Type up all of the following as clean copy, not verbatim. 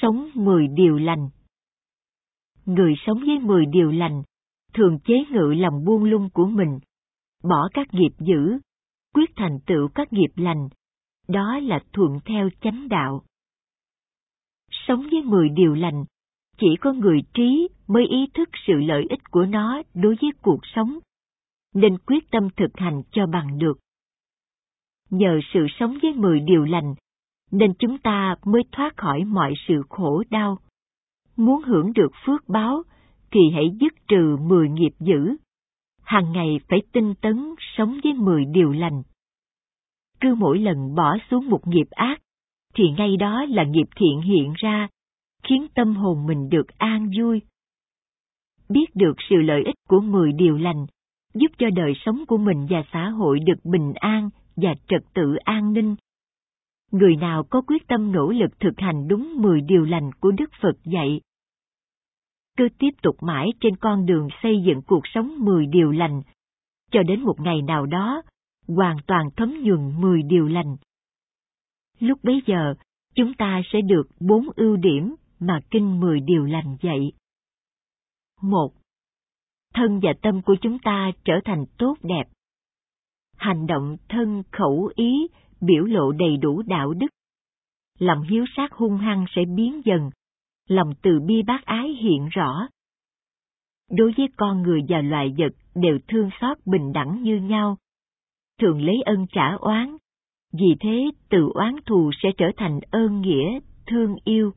Sống 10 điều lành. Người sống với 10 điều lành thường chế ngự lòng buông lung của mình, bỏ các nghiệp dữ, quyết thành tựu các nghiệp lành, đó là thuận theo chánh đạo. Sống với 10 điều lành, chỉ có người trí mới ý thức sự lợi ích của nó đối với cuộc sống, nên quyết tâm thực hành cho bằng được. Nhờ sự sống với 10 điều lành, nên chúng ta mới thoát khỏi mọi sự khổ đau. Muốn hưởng được phước báo, thì hãy dứt trừ 10 nghiệp dữ. Hàng ngày phải tinh tấn sống với 10 điều lành. Cứ mỗi lần bỏ xuống một nghiệp ác, thì ngay đó là nghiệp thiện hiện ra, khiến tâm hồn mình được an vui. Biết được sự lợi ích của 10 điều lành, giúp cho đời sống của mình và xã hội được bình an và trật tự an ninh. Người nào có quyết tâm nỗ lực thực hành đúng 10 điều lành của Đức Phật dạy, cứ tiếp tục mãi trên con đường xây dựng cuộc sống 10 điều lành, cho đến một ngày nào đó, hoàn toàn thấm nhuần 10 điều lành. Lúc bấy giờ, chúng ta sẽ được 4 ưu điểm mà Kinh 10 điều lành dạy. 1. Thân và tâm của chúng ta trở thành tốt đẹp. Hành động thân khẩu ý biểu lộ đầy đủ đạo đức. Lòng hiếu sát hung hăng sẽ biến dần, lòng từ bi bác ái hiện rõ. Đối với con người và loài vật đều thương xót bình đẳng như nhau, thường lấy ân trả oán, vì thế từ oán thù sẽ trở thành ơn nghĩa, thương yêu.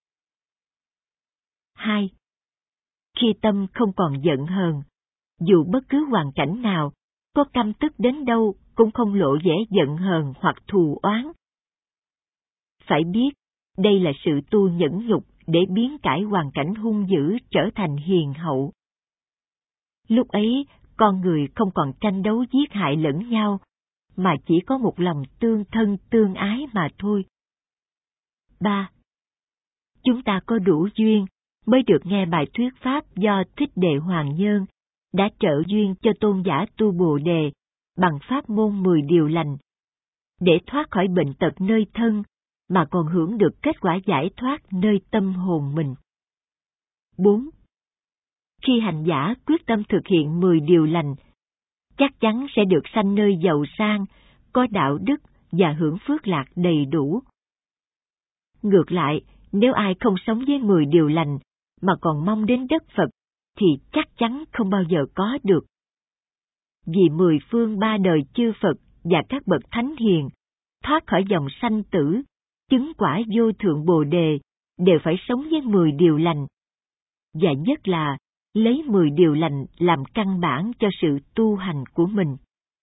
2. Khi tâm không còn giận hờn, dù bất cứ hoàn cảnh nào, có căm tức đến đâu cũng không lộ vẻ giận hờn hoặc thù oán. Phải biết, đây là sự tu nhẫn nhục để biến cải hoàn cảnh hung dữ trở thành hiền hậu. Lúc ấy, con người không còn tranh đấu giết hại lẫn nhau, mà chỉ có một lòng tương thân tương ái mà thôi. 3. Chúng ta có đủ duyên mới được nghe bài thuyết pháp do Thích Đệ Hoàng Nhân đã trợ duyên cho tôn giả tu Bồ Đề bằng pháp môn 10 điều lành, để thoát khỏi bệnh tật nơi thân mà còn hưởng được kết quả giải thoát nơi tâm hồn mình. 4. Khi hành giả quyết tâm thực hiện 10 điều lành, chắc chắn sẽ được sanh nơi giàu sang, có đạo đức và hưởng phước lạc đầy đủ. Ngược lại, nếu ai không sống với 10 điều lành mà còn mong đến đất Phật, thì chắc chắn không bao giờ có được. Vì 10 phương 3 đời chư Phật và các bậc thánh hiền thoát khỏi dòng sanh tử, chứng quả vô thượng Bồ Đề đều phải sống với 10 điều lành, và nhất là lấy 10 điều lành làm căn bản cho sự tu hành của mình.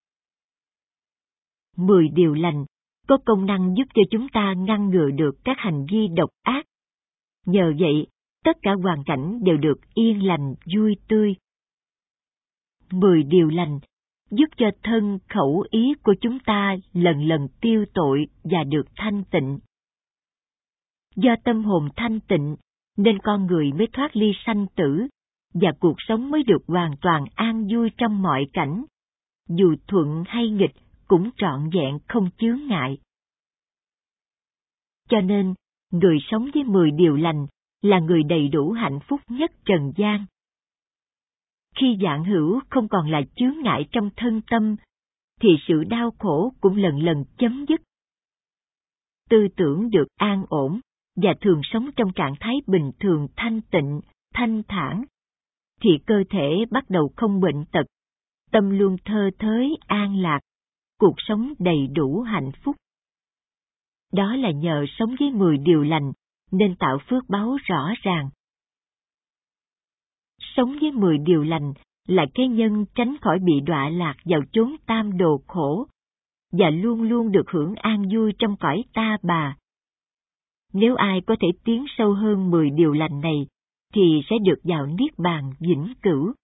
10 điều lành có công năng giúp cho chúng ta ngăn ngừa được các hành vi độc ác. Nhờ vậy, tất cả hoàn cảnh đều được yên lành, vui tươi. 10 điều lành giúp cho thân khẩu ý của chúng ta lần lần tiêu tội và được thanh tịnh. Do tâm hồn thanh tịnh, nên con người mới thoát ly sanh tử, và cuộc sống mới được hoàn toàn an vui trong mọi cảnh, dù thuận hay nghịch cũng trọn vẹn không chướng ngại. Cho nên, người sống với 10 điều lành là người đầy đủ hạnh phúc nhất trần gian. Khi vạn hữu không còn là chướng ngại trong thân tâm, thì sự đau khổ cũng lần lần chấm dứt. Tư tưởng được an ổn và thường sống trong trạng thái bình thường thanh tịnh, thanh thản, thì cơ thể bắt đầu không bệnh tật, tâm luôn thơ thới an lạc, cuộc sống đầy đủ hạnh phúc. Đó là nhờ sống với 10 điều lành nên tạo phước báo rõ ràng. Sống với 10 điều lành là cái nhân tránh khỏi bị đọa lạc vào chốn tam đồ khổ, và luôn luôn được hưởng an vui trong cõi ta bà. Nếu ai có thể tiến sâu hơn 10 điều lành này, thì sẽ được vào niết bàn vĩnh cửu.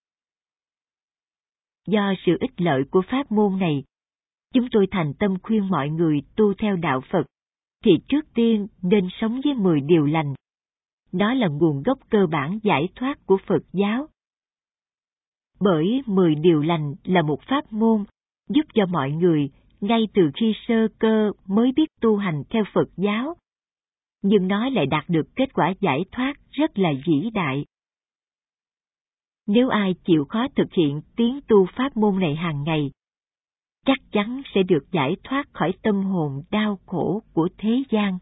Do sự ích lợi của pháp môn này, chúng tôi thành tâm khuyên mọi người tu theo đạo Phật, thì trước tiên nên sống với 10 điều lành. Đó là nguồn gốc cơ bản giải thoát của Phật giáo. Bởi 10 điều lành là một pháp môn giúp cho mọi người ngay từ khi sơ cơ mới biết tu hành theo Phật giáo, nhưng nó lại đạt được kết quả giải thoát rất là vĩ đại. Nếu ai chịu khó thực hiện tiến tu pháp môn này hàng ngày, chắc chắn sẽ được giải thoát khỏi tâm hồn đau khổ của thế gian.